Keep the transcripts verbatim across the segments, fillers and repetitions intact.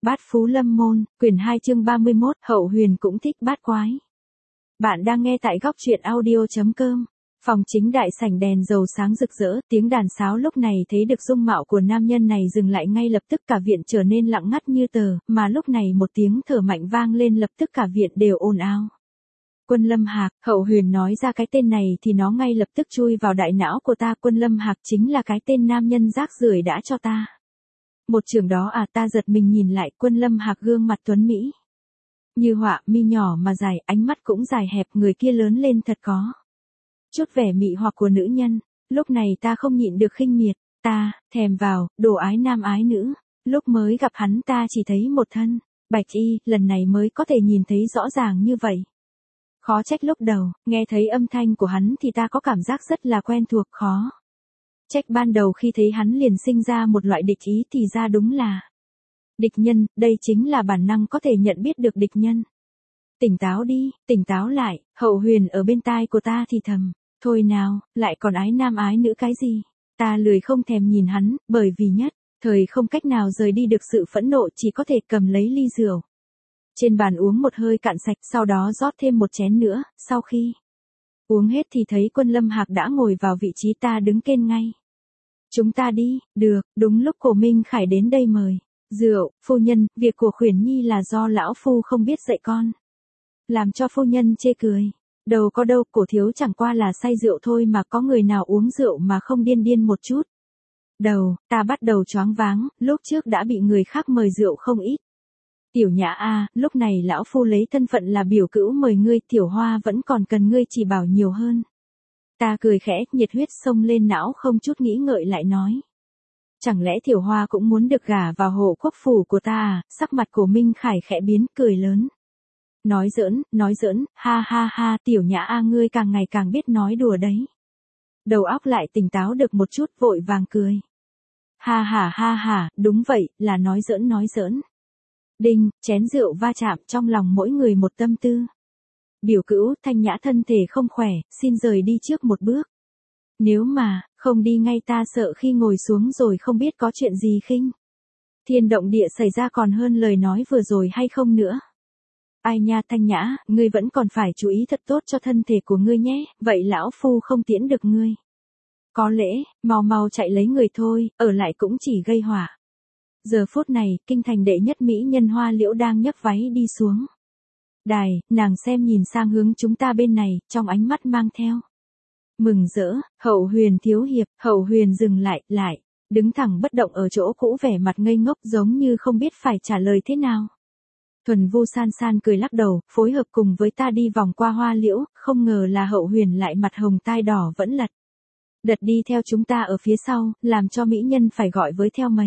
Bát Phú Lâm Môn, quyển hai chương ba mươi mốt, Hậu Huyền cũng thích bát quái. Bạn đang nghe tại góc truyện audio.com. Phòng chính đại sảnh đèn dầu sáng rực rỡ, tiếng đàn sáo lúc này thấy được dung mạo của nam nhân này dừng lại ngay lập tức, cả viện trở nên lặng ngắt như tờ, mà lúc này một tiếng thở mạnh vang lên, lập tức cả viện đều ồn ào. Quân Lâm Hạc. Hậu Huyền nói ra cái tên này thì nó ngay lập tức chui vào đại não của ta. Quân Lâm Hạc chính là cái tên nam nhân rác rưởi đã cho ta một trường đó à. Ta giật mình nhìn lại, Quân Lâm Hạc gương mặt tuấn mỹ như họa, mi nhỏ mà dài, ánh mắt cũng dài hẹp, người kia lớn lên thật có chút vẻ mị hoặc của nữ nhân. Lúc này ta không nhịn được khinh miệt, ta thèm vào, đồ ái nam ái nữ. Lúc mới gặp hắn ta chỉ thấy một thân bạch y, lần này mới có thể nhìn thấy rõ ràng như vậy. Khó trách lúc đầu, nghe thấy âm thanh của hắn thì ta có cảm giác rất là quen thuộc, khó trách ban đầu khi thấy hắn liền sinh ra một loại địch ý, thì ra đúng là địch nhân, đây chính là bản năng có thể nhận biết được địch nhân. Tỉnh táo đi, tỉnh táo lại. Hậu Huyền ở bên tai của ta thì thầm, thôi nào, lại còn ái nam ái nữ cái gì. Ta lười không thèm nhìn hắn, bởi vì nhất thời không cách nào rời đi được sự phẫn nộ, chỉ có thể cầm lấy ly rượu trên bàn uống một hơi cạn sạch, sau đó rót thêm một chén nữa. Sau khi uống hết thì thấy Quân Lâm Hạc đã ngồi vào vị trí ta đứng kên ngay. Chúng ta đi. Được. Đúng lúc Cổ Minh Khải đến đây mời rượu. Phu nhân, việc của Khuyển Nhi là do lão phu không biết dạy con, làm cho phu nhân chê cười. Đâu có đâu, Cổ thiếu chẳng qua là say rượu thôi mà, có người nào uống rượu mà không điên điên một chút. Đầu, ta bắt đầu choáng váng, lúc trước đã bị người khác mời rượu không ít. Tiểu Nhã a, lúc này lão phu lấy thân phận là biểu cữu mời ngươi, Tiểu Hoa vẫn còn cần ngươi chỉ bảo nhiều hơn. Ta cười khẽ, nhiệt huyết xông lên não, không chút nghĩ ngợi lại nói. Chẳng lẽ Tiểu Hoa cũng muốn được gả vào hộ quốc phủ của ta à? Sắc mặt của Minh Khải khẽ biến, cười lớn. Nói giỡn, nói giỡn, ha ha ha, Tiểu Nhã a, ngươi càng ngày càng biết nói đùa đấy. Đầu óc lại tỉnh táo được một chút, vội vàng cười. Ha ha ha ha, đúng vậy, là nói giỡn nói giỡn. Đinh, chén rượu va chạm, trong lòng mỗi người một tâm tư. Biểu cữu, Thanh Nhã thân thể không khỏe, xin rời đi trước một bước. Nếu mà không đi ngay ta sợ khi ngồi xuống rồi không biết có chuyện gì khinh thiên động địa xảy ra còn hơn lời nói vừa rồi hay không nữa. Ai nha Thanh Nhã, ngươi vẫn còn phải chú ý thật tốt cho thân thể của ngươi nhé, vậy lão phu không tiễn được ngươi. Có lẽ, mau mau chạy lấy người thôi, ở lại cũng chỉ gây họa. Giờ phút này, kinh thành đệ nhất mỹ nhân Hoa Liễu đang nhấc váy đi xuống đài, nàng xem nhìn sang hướng chúng ta bên này, trong ánh mắt mang theo mừng rỡ. Hậu Huyền thiếu hiệp. Hậu Huyền dừng lại, lại đứng thẳng bất động ở chỗ cũ, vẻ mặt ngây ngốc giống như không biết phải trả lời thế nào. Thuần Vu san san cười lắc đầu, phối hợp cùng với ta đi vòng qua Hoa Liễu, không ngờ là Hậu Huyền lại mặt hồng tai đỏ vẫn lật đật đi theo chúng ta ở phía sau, làm cho mỹ nhân phải gọi với theo mấy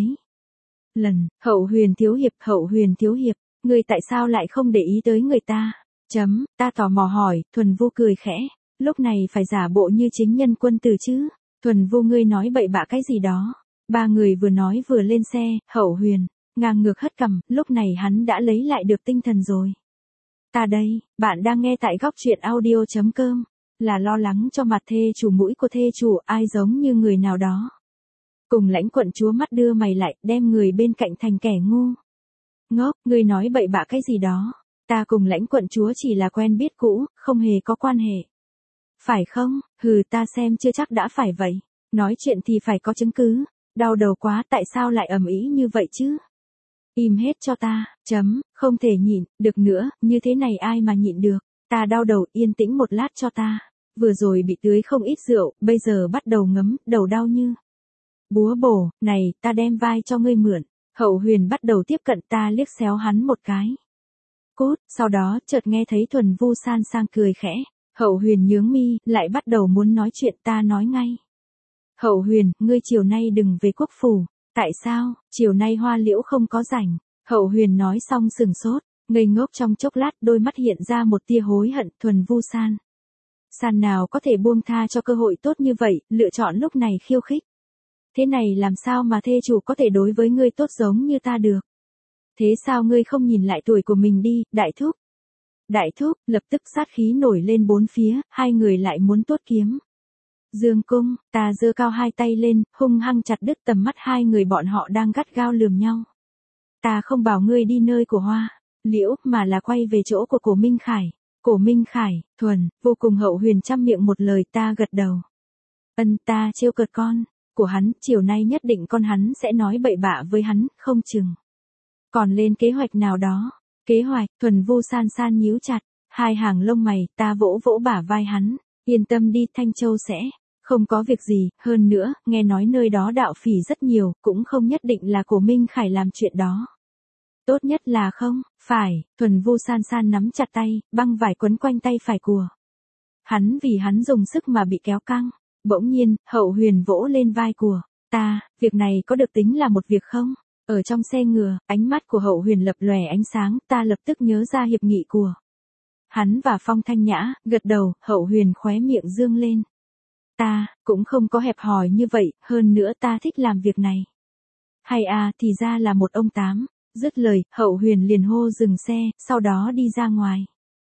lần. Hậu Huyền thiếu hiệp, Hậu Huyền thiếu hiệp, ngươi tại sao lại không để ý tới người ta? Chấm, ta tò mò hỏi. Thuần Vu cười khẽ, lúc này phải giả bộ như chính nhân quân tử chứ. Thuần Vu, ngươi nói bậy bạ cái gì đó? Ba người vừa nói vừa lên xe. Hậu Huyền ngang ngược hất cằm, lúc này hắn đã lấy lại được tinh thần rồi. Ta đây, bạn đang nghe tại góc truyện audio.com. Là lo lắng cho mặt thê chủ, mũi của thê chủ, ai giống như người nào đó. Cùng Lãnh quận chúa mắt đưa mày lại, đem người bên cạnh thành kẻ ngu ngốc. Ngươi nói bậy bạ cái gì đó? Ta cùng Lãnh quận chúa chỉ là quen biết cũ, không hề có quan hệ. Phải không? Hừ, ta xem chưa chắc đã phải vậy. Nói chuyện thì phải có chứng cứ. Đau đầu quá, tại sao lại ầm ĩ như vậy chứ? Im hết cho ta. Chấm, không thể nhịn được nữa, như thế này ai mà nhịn được. Ta đau đầu, yên tĩnh một lát cho ta. Vừa rồi bị tưới không ít rượu, bây giờ bắt đầu ngấm, đầu đau như búa bổ. Này, ta đem vai cho ngươi mượn. Hậu Huyền bắt đầu tiếp cận, ta liếc xéo hắn một cái. Cút, sau đó chợt nghe thấy Thuần Vu san sang cười khẽ. Hậu Huyền nhướng mi, lại bắt đầu muốn nói chuyện, ta nói ngay. Hậu Huyền, ngươi chiều nay đừng về quốc phủ. Tại sao? Chiều nay Hoa Liễu không có rảnh. Hậu Huyền nói xong sừng sốt, ngây ngốc trong chốc lát, đôi mắt hiện ra một tia hối hận. Thuần Vu san san nào có thể buông tha cho cơ hội tốt như vậy, lựa chọn lúc này khiêu khích. Thế này làm sao mà thê chủ có thể đối với ngươi tốt giống như ta được? Thế sao ngươi không nhìn lại tuổi của mình đi, đại thúc? Đại thúc, lập tức sát khí nổi lên bốn phía, hai người lại muốn tuốt kiếm. Dương cung, ta giơ cao hai tay lên, hung hăng chặt đứt tầm mắt hai người bọn họ đang gắt gao lườm nhau. Ta không bảo ngươi đi nơi của Hoa Liễu, mà là quay về chỗ của Cổ Minh Khải. Cổ Minh Khải, thuần, vô cùng Hậu Huyền trăm miệng một lời, ta gật đầu. Ân, ta trêu cợt con của hắn, chiều nay nhất định con hắn sẽ nói bậy bạ với hắn, không chừng còn lên kế hoạch nào đó. Kế hoạch? Thuần Vu san san nhíu chặt hai hàng lông mày, ta vỗ vỗ bả vai hắn, yên tâm đi, Thanh Châu sẽ không có việc gì, hơn nữa, nghe nói nơi đó đạo phỉ rất nhiều, cũng không nhất định là Cổ Minh Khải làm chuyện đó. Tốt nhất là không, phải. Thuần Vu san san nắm chặt tay, băng vải quấn quanh tay phải của hắn vì hắn dùng sức mà bị kéo căng. Bỗng nhiên, Hậu Huyền vỗ lên vai của ta, việc này có được tính là một việc không? Ở trong xe ngựa, ánh mắt của Hậu Huyền lập lòe ánh sáng, ta lập tức nhớ ra hiệp nghị của hắn và Phong Thanh Nhã, gật đầu. Hậu Huyền khóe miệng dương lên. Ta cũng không có hẹp hòi như vậy, hơn nữa ta thích làm việc này. Hay à, thì ra là một ông tám. Dứt lời, Hậu Huyền liền hô dừng xe, sau đó đi ra ngoài.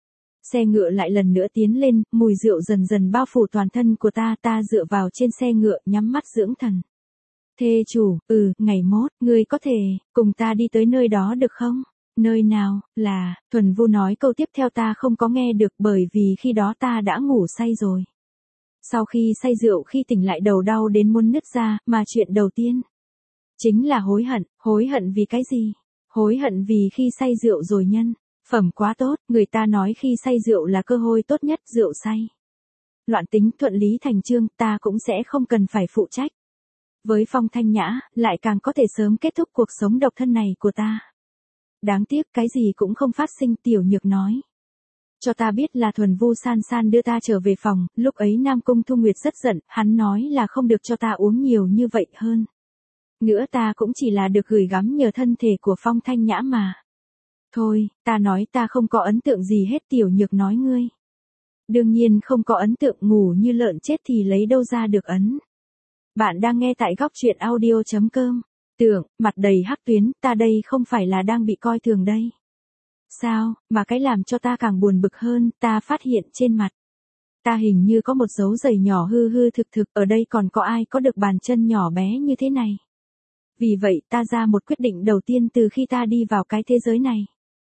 Xe ngựa lại lần nữa tiến lên, mùi rượu dần dần bao phủ toàn thân của ta, ta dựa vào trên xe ngựa, nhắm mắt dưỡng thần. Thê chủ, ừ, ngày mốt, ngươi có thể cùng ta đi tới nơi đó được không? Nơi nào? Là, Thuần Vu nói câu tiếp theo ta không có nghe được bởi vì khi đó ta đã ngủ say rồi. Sau khi say rượu, khi tỉnh lại đầu đau đến muốn nứt ra, mà chuyện đầu tiên chính là hối hận. Hối hận vì cái gì? Hối hận vì khi say rượu rồi nhân phẩm quá tốt, người ta nói khi say rượu là cơ hội tốt nhất, rượu say loạn tính, thuận lý thành chương, ta cũng sẽ không cần phải phụ trách. Với Phong Thanh Nhã, lại càng có thể sớm kết thúc cuộc sống độc thân này của ta. Đáng tiếc cái gì cũng không phát sinh. Tiểu Nhược nói cho ta biết là Thuần Vu san san đưa ta trở về phòng, lúc ấy Nam Cung Thu Nguyệt rất giận, hắn nói là không được cho ta uống nhiều như vậy, hơn nữa ta cũng chỉ là được gửi gắm nhờ thân thể của Phong Thanh Nhã mà. Thôi, ta nói ta không có ấn tượng gì hết. Tiểu Nhược nói ngươi đương nhiên không có ấn tượng, ngủ như lợn chết thì lấy đâu ra được ấn. Bạn đang nghe tại góc truyện audio chấm com. Tưởng, mặt đầy hắc tuyến, ta đây không phải là đang bị coi thường đây. Sao, mà cái làm cho ta càng buồn bực hơn, ta phát hiện trên mặt ta hình như có một dấu giày nhỏ hư hư thực thực, ở đây còn có ai có được bàn chân nhỏ bé như thế này. Vì vậy ta ra một quyết định đầu tiên từ khi ta đi vào cái thế giới này.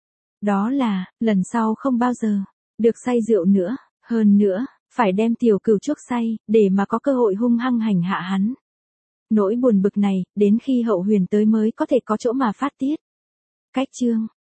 Đó là, lần sau không bao giờ được say rượu nữa, hơn nữa, phải đem Tiểu Cửu chuốc say, để mà có cơ hội hung hăng hành hạ hắn. Nỗi buồn bực này, đến khi Hậu Huyền tới mới có thể có chỗ mà phát tiết. Cách chương